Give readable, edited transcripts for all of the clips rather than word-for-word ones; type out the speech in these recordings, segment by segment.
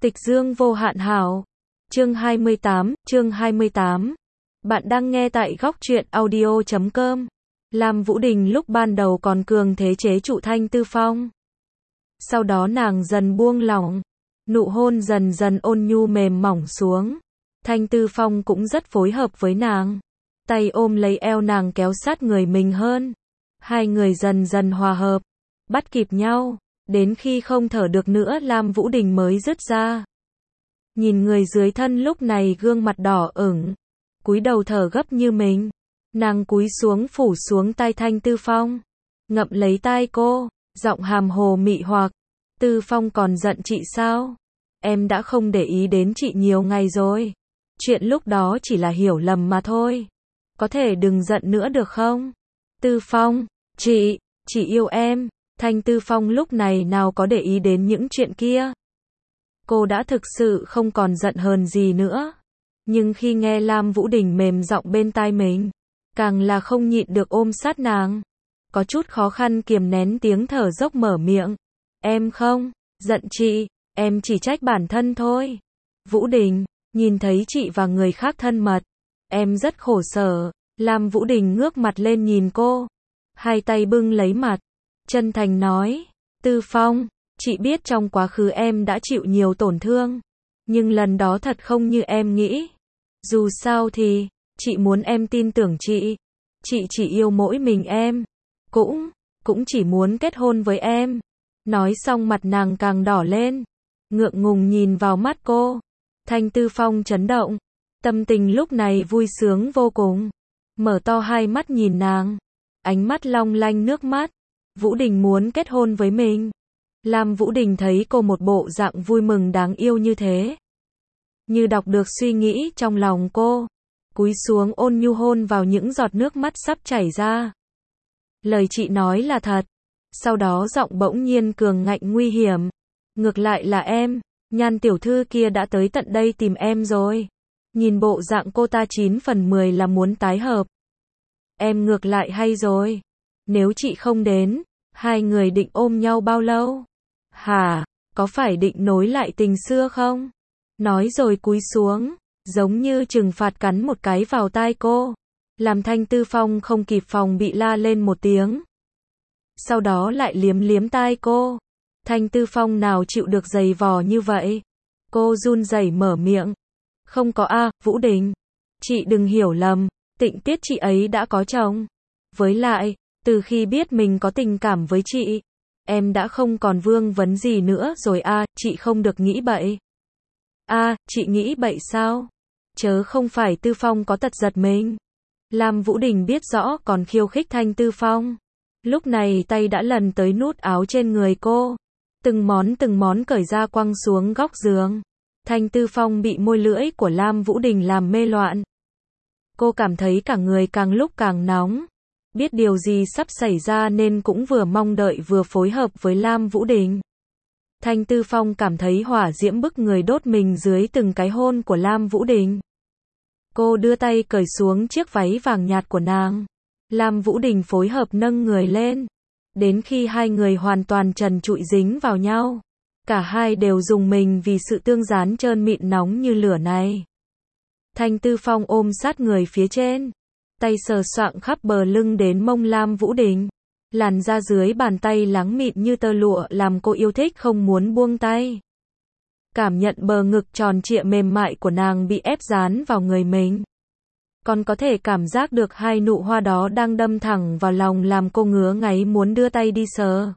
Tịch dương vô hạn hảo. Chương 28. Bạn đang nghe tại góc truyện audio.com. Lam Vũ Đình lúc ban đầu còn cường thế chế trụ Thanh Tư Phong. Sau đó nàng dần buông lỏng, nụ hôn dần dần ôn nhu mềm mỏng xuống. Thanh Tư Phong cũng rất phối hợp với nàng. Tay ôm lấy eo nàng kéo sát người mình hơn. Hai người dần dần hòa hợp, bắt kịp nhau. Đến khi không thở được nữa Lam Vũ Đình mới dứt ra. Nhìn người dưới thân lúc này gương mặt đỏ ửng, cúi đầu thở gấp như mình. Nàng cúi xuống phủ xuống tai Thanh Tư Phong, ngậm lấy tai cô, giọng hàm hồ mị hoặc. Tư Phong còn giận chị sao? Em đã không để ý đến chị nhiều ngày rồi. Chuyện lúc đó chỉ là hiểu lầm mà thôi. Có thể đừng giận nữa được không? Tư Phong, chị yêu em. Thanh Tư Phong lúc này nào có để ý đến những chuyện kia. Cô đã thực sự không còn giận hờn gì nữa. Nhưng khi nghe Lam Vũ Đình mềm giọng bên tai mình, càng là không nhịn được ôm sát nàng. Có chút khó khăn kiềm nén tiếng thở dốc mở miệng. Em không giận chị, em chỉ trách bản thân thôi. Vũ Đình, nhìn thấy chị và người khác thân mật, em rất khổ sở. Lam Vũ Đình ngước mặt lên nhìn cô, hai tay bưng lấy mặt, chân thành nói, Tư Phong, chị biết trong quá khứ em đã chịu nhiều tổn thương, nhưng lần đó thật không như em nghĩ. Dù sao thì, chị muốn em tin tưởng chị chỉ yêu mỗi mình em, cũng chỉ muốn kết hôn với em. Nói xong mặt nàng càng đỏ lên, ngượng ngùng nhìn vào mắt cô. Thanh Tư Phong chấn động, tâm tình lúc này vui sướng vô cùng, mở to hai mắt nhìn nàng, ánh mắt long lanh nước mắt. Vũ Đình muốn kết hôn với mình. Lam Vũ Đình thấy cô một bộ dạng vui mừng đáng yêu như thế, như đọc được suy nghĩ trong lòng cô, cúi xuống ôn nhu hôn vào những giọt nước mắt sắp chảy ra. Lời chị nói là thật. Sau đó giọng bỗng nhiên cường ngạnh nguy hiểm. Ngược lại là em, Nhan tiểu thư kia đã tới tận đây tìm em rồi. Nhìn bộ dạng cô ta 9 phần 10 là muốn tái hợp. Em ngược lại hay rồi. Nếu chị không đến, hai người định ôm nhau bao lâu? Hả, có phải định nối lại tình xưa không? Nói rồi cúi xuống, giống như trừng phạt cắn một cái vào tai cô, làm Thanh Tư Phong không kịp phòng bị la lên một tiếng. Sau đó lại liếm liếm tai cô. Thanh Tư Phong nào chịu được giày vò như vậy. Cô run rẩy mở miệng. Không có a, Vũ Đình. Chị đừng hiểu lầm, Tịnh Tiết chị ấy đã có chồng. Với lại, từ khi biết mình có tình cảm với chị, em đã không còn vương vấn gì nữa rồi a, chị không được nghĩ bậy. A, chị nghĩ bậy sao? Chớ không phải Tư Phong có tật giật mình. Lam Vũ Đình biết rõ còn khiêu khích Thanh Tư Phong. Lúc này tay đã lần tới nút áo trên người cô, từng món cởi ra quăng xuống góc giường. Thanh Tư Phong bị môi lưỡi của Lam Vũ Đình làm mê loạn. Cô cảm thấy cả người càng lúc càng nóng. Biết điều gì sắp xảy ra nên cũng vừa mong đợi vừa phối hợp với Lam Vũ Đình. Thanh Tư Phong cảm thấy hỏa diễm bức người đốt mình dưới từng cái hôn của Lam Vũ Đình. Cô đưa tay cởi xuống chiếc váy vàng nhạt của nàng. Lam Vũ Đình phối hợp nâng người lên. Đến khi hai người hoàn toàn trần trụi dính vào nhau, cả hai đều rùng mình vì sự tương dán trơn mịn nóng như lửa này. Thanh Tư Phong ôm sát người phía trên, tay sờ soạng khắp bờ lưng đến mông Lam Vũ Đình. Làn da dưới bàn tay láng mịn như tơ lụa làm cô yêu thích không muốn buông tay. Cảm nhận bờ ngực tròn trịa mềm mại của nàng bị ép dán vào người mình. Còn có thể cảm giác được hai nụ hoa đó đang đâm thẳng vào lòng làm cô ngứa ngáy muốn đưa tay đi sờ.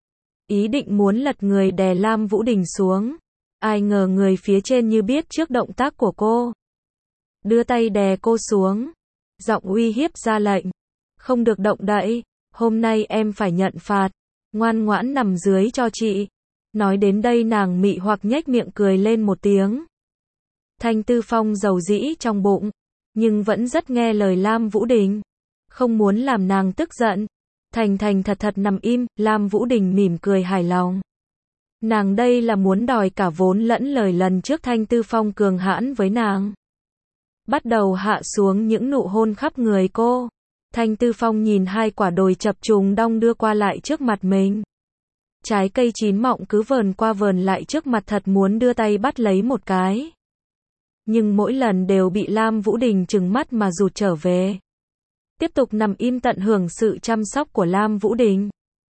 Ý định muốn lật người đè Lam Vũ Đình xuống. Ai ngờ người phía trên như biết trước động tác của cô, đưa tay đè cô xuống, giọng uy hiếp ra lệnh. Không được động đậy, hôm nay em phải nhận phạt, ngoan ngoãn nằm dưới cho chị. Nói đến đây nàng mị hoặc nhếch miệng cười lên một tiếng. Thanh Tư Phong dầu dĩ trong bụng, nhưng vẫn rất nghe lời Lam Vũ Đình, không muốn làm nàng tức giận. Thành thật nằm im. Lam Vũ Đình mỉm cười hài lòng. Nàng đây là muốn đòi cả vốn lẫn lời lần trước Thanh Tư Phong cường hãn với nàng. Bắt đầu hạ xuống những nụ hôn khắp người cô. Thanh Tư Phong nhìn hai quả đồi chập trùng đong đưa qua lại trước mặt mình. Trái cây chín mọng cứ vờn qua vờn lại trước mặt thật muốn đưa tay bắt lấy một cái. Nhưng mỗi lần đều bị Lam Vũ Đình trừng mắt mà rụt trở về. Tiếp tục nằm im tận hưởng sự chăm sóc của Lam Vũ Đình.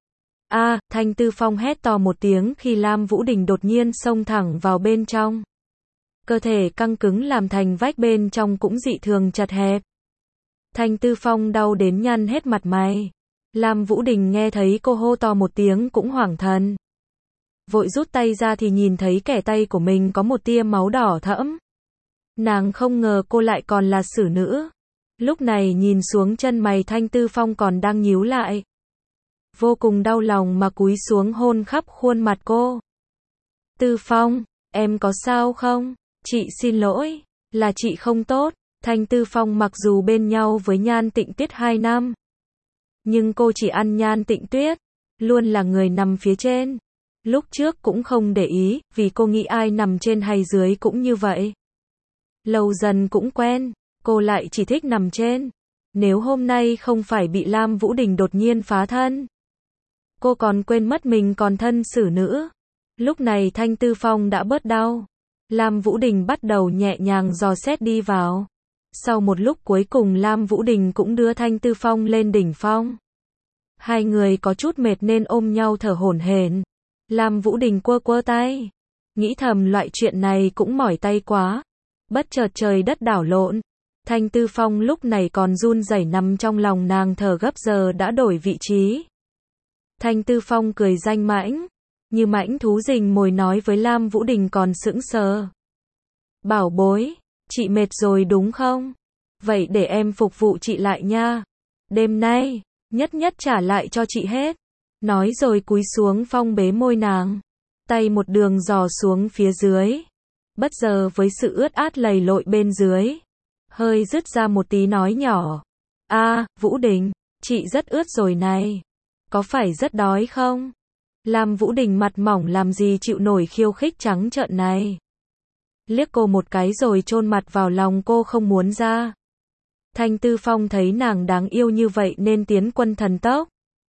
Thanh Tư Phong hét to một tiếng khi Lam Vũ Đình đột nhiên xông thẳng vào bên trong. Cơ thể căng cứng làm thành vách bên trong cũng dị thường chật hẹp. Thanh Tư Phong đau đến nhăn hết mặt mày. Lam Vũ Đình nghe thấy cô hô to một tiếng cũng hoảng thần. Vội rút tay ra thì nhìn thấy kẻ tay của mình có một tia máu đỏ thẫm. Nàng không ngờ cô lại còn là xử nữ. Lúc này nhìn xuống chân mày Thanh Tư Phong còn đang nhíu lại. Vô cùng đau lòng mà cúi xuống hôn khắp khuôn mặt cô. Tư Phong, em có sao không? Chị xin lỗi, là chị không tốt. Thanh Tư Phong mặc dù bên nhau với Nhan Tịnh Tuyết 2 năm. Nhưng cô chỉ ăn Nhan Tịnh Tuyết, luôn là người nằm phía trên. Lúc trước cũng không để ý, vì cô nghĩ ai nằm trên hay dưới cũng như vậy. Lâu dần cũng quen, cô lại chỉ thích nằm trên. Nếu hôm nay không phải bị Lam Vũ Đình đột nhiên phá thân, cô còn quên mất mình còn thân xử nữ. Lúc này Thanh Tư Phong đã bớt đau. Lam Vũ Đình bắt đầu nhẹ nhàng dò xét đi vào. Sau một lúc cuối cùng Lam Vũ Đình cũng đưa Thanh Tư Phong lên đỉnh phong. Hai người có chút mệt nên ôm nhau thở hổn hển. Lam Vũ Đình quơ quơ tay. Nghĩ thầm loại chuyện này cũng mỏi tay quá. Bất chợt trời đất đảo lộn. Thanh Tư Phong lúc này còn run rẩy nằm trong lòng nàng thở gấp giờ đã đổi vị trí. Thanh Tư Phong cười danh mãnh. Như mãnh thú rình mồi nói với Lam Vũ Đình còn sững sờ. Bảo bối, chị mệt rồi đúng không? Vậy để em phục vụ chị lại nha. Đêm nay, nhất nhất trả lại cho chị hết. Nói rồi cúi xuống Phong bế môi nàng. Tay một đường dò xuống phía dưới. Bất giờ với sự ướt át lầy lội bên dưới. Hơi rứt ra một tí nói nhỏ. Vũ Đình, chị rất ướt rồi này. Có phải rất đói không? Lam Vũ Đình mặt mỏng làm gì chịu nổi khiêu khích trắng trợn này. Liếc cô một cái rồi chôn mặt vào lòng cô không muốn ra. Thanh Tư Phong thấy nàng đáng yêu như vậy nên tiến quân thần tốc.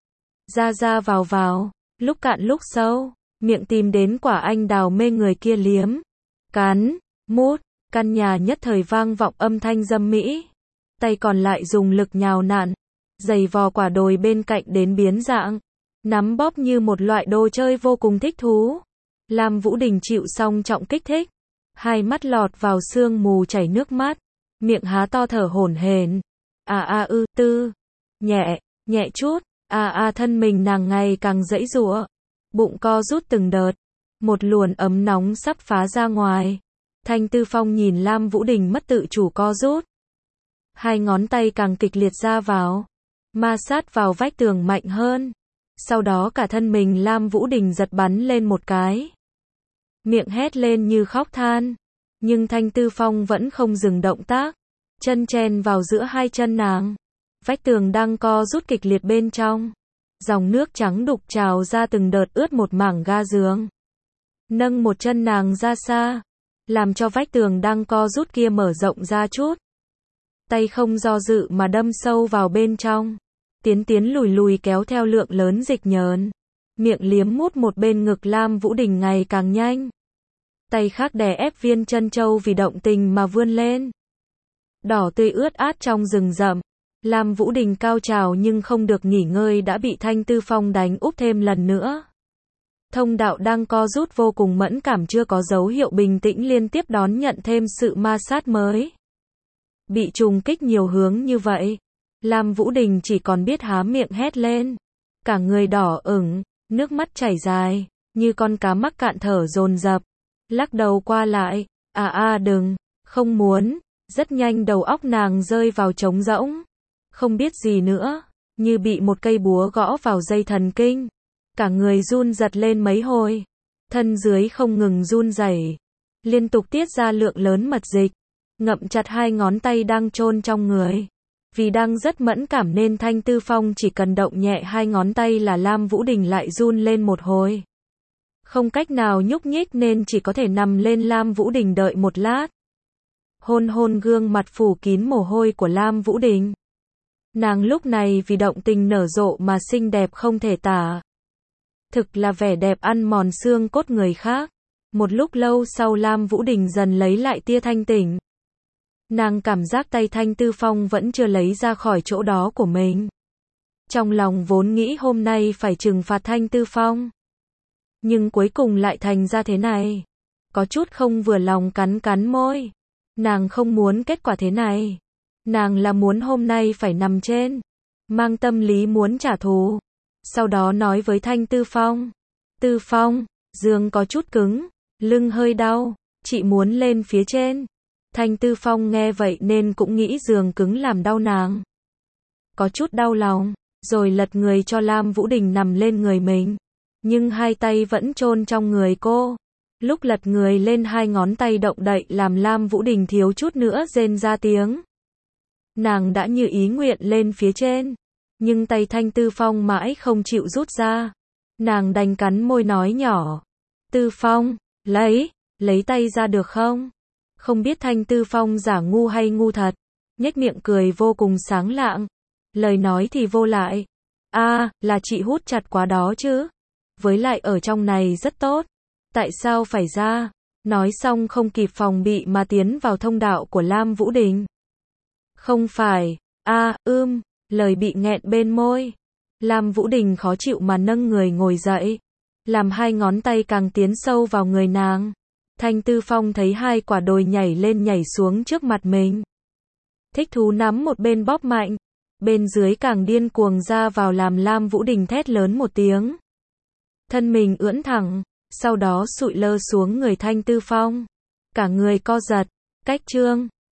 Ra vào, lúc cạn lúc sâu, miệng tìm đến quả anh đào mê người kia liếm. Cắn, mút, căn nhà nhất thời vang vọng âm thanh dâm mỹ. Tay còn lại dùng lực nhào nặn, giày vò quả đồi bên cạnh đến biến dạng. Nắm bóp như một loại đồ chơi vô cùng thích thú. Lam Vũ Đình chịu xong trọng kích thích. Hai mắt lọt vào sương mù chảy nước mắt. Miệng há to thở hổn hển. Nhẹ chút. Thân mình nàng ngày càng giãy giụa. Bụng co rút từng đợt. Một luồng ấm nóng sắp phá ra ngoài. Thanh Tư Phong nhìn Lam Vũ Đình mất tự chủ co rút. Hai ngón tay càng kịch liệt ra vào. Ma sát vào vách tường mạnh hơn. Sau đó cả thân mình Lam Vũ Đình giật bắn lên một cái. Miệng hét lên như khóc than. Nhưng Thanh Tư Phong vẫn không dừng động tác. Chân chen vào giữa hai chân nàng. Vách tường đang co rút kịch liệt bên trong. Dòng nước trắng đục trào ra từng đợt ướt một mảng ga giường. Nâng một chân nàng ra xa. Làm cho vách tường đang co rút kia mở rộng ra chút. Tay không do dự mà đâm sâu vào bên trong. Tiến lùi kéo theo lượng lớn dịch nhờn. Miệng liếm mút một bên ngực Lam Vũ Đình ngày càng nhanh. Tay khác đè ép viên chân châu vì động tình mà vươn lên. Đỏ tươi ướt át trong rừng rậm. Lam Vũ Đình cao trào nhưng không được nghỉ ngơi đã bị Thanh Tư Phong đánh úp thêm lần nữa. Thông đạo đang co rút vô cùng mẫn cảm chưa có dấu hiệu bình tĩnh liên tiếp đón nhận thêm sự ma sát mới. Bị trùng kích nhiều hướng như vậy. Lam Vũ Đình chỉ còn biết há miệng hét lên. Cả người đỏ ửng, nước mắt chảy dài, như con cá mắc cạn thở dồn dập. Lắc đầu qua lại, đừng, không muốn. Rất nhanh đầu óc nàng rơi vào trống rỗng. Không biết gì nữa, như bị một cây búa gõ vào dây thần kinh. Cả người run giật lên mấy hồi. Thân dưới không ngừng run rẩy, liên tục tiết ra lượng lớn mật dịch. Ngậm chặt hai ngón tay đang chôn trong người. Vì đang rất mẫn cảm nên Thanh Tư Phong chỉ cần động nhẹ hai ngón tay là Lam Vũ Đình lại run lên một hồi. Không cách nào nhúc nhích nên chỉ có thể nằm lên Lam Vũ Đình đợi một lát. Hôn gương mặt phủ kín mồ hôi của Lam Vũ Đình. Nàng lúc này vì động tình nở rộ mà xinh đẹp không thể tả. Thực là vẻ đẹp ăn mòn xương cốt người khác. Một lúc lâu sau Lam Vũ Đình dần lấy lại tia thanh tỉnh. Nàng cảm giác tay Thanh Tư Phong vẫn chưa lấy ra khỏi chỗ đó của mình. Trong lòng vốn nghĩ hôm nay phải trừng phạt Thanh Tư Phong. Nhưng cuối cùng lại thành ra thế này. Có chút không vừa lòng cắn cắn môi. Nàng không muốn kết quả thế này. Nàng là muốn hôm nay phải nằm trên. Mang tâm lý muốn trả thù. Sau đó nói với Thanh Tư Phong. Tư Phong, giường có chút cứng, lưng hơi đau, chị muốn lên phía trên. Thanh Tư Phong nghe vậy nên cũng nghĩ giường cứng làm đau nàng. Có chút đau lòng, rồi lật người cho Lam Vũ Đình nằm lên người mình. Nhưng hai tay vẫn chôn trong người cô. Lúc lật người lên hai ngón tay động đậy làm Lam Vũ Đình thiếu chút nữa rên ra tiếng. Nàng đã như ý nguyện lên phía trên. Nhưng tay Thanh Tư Phong mãi không chịu rút ra. Nàng đành cắn môi nói nhỏ. Tư Phong, lấy tay ra được không? Không biết Thanh Tư Phong giả ngu hay ngu thật. Nhếch miệng cười vô cùng sáng lạng. Lời nói thì vô lại. Là chị hút chặt quá đó chứ. Với lại ở trong này rất tốt. Tại sao phải ra? Nói xong không kịp phòng bị mà tiến vào thông đạo của Lam Vũ Đình. Không phải. Lời bị nghẹn bên môi. Lam Vũ Đình khó chịu mà nâng người ngồi dậy. Làm hai ngón tay càng tiến sâu vào người nàng. Thanh Tư Phong thấy hai quả đồi nhảy lên nhảy xuống trước mặt mình. Thích thú nắm một bên bóp mạnh. Bên dưới càng điên cuồng ra vào làm Lam Vũ Đình thét lớn một tiếng. Thân mình ưỡn thẳng. Sau đó sụi lơ xuống người Thanh Tư Phong. Cả người co giật. Cách chương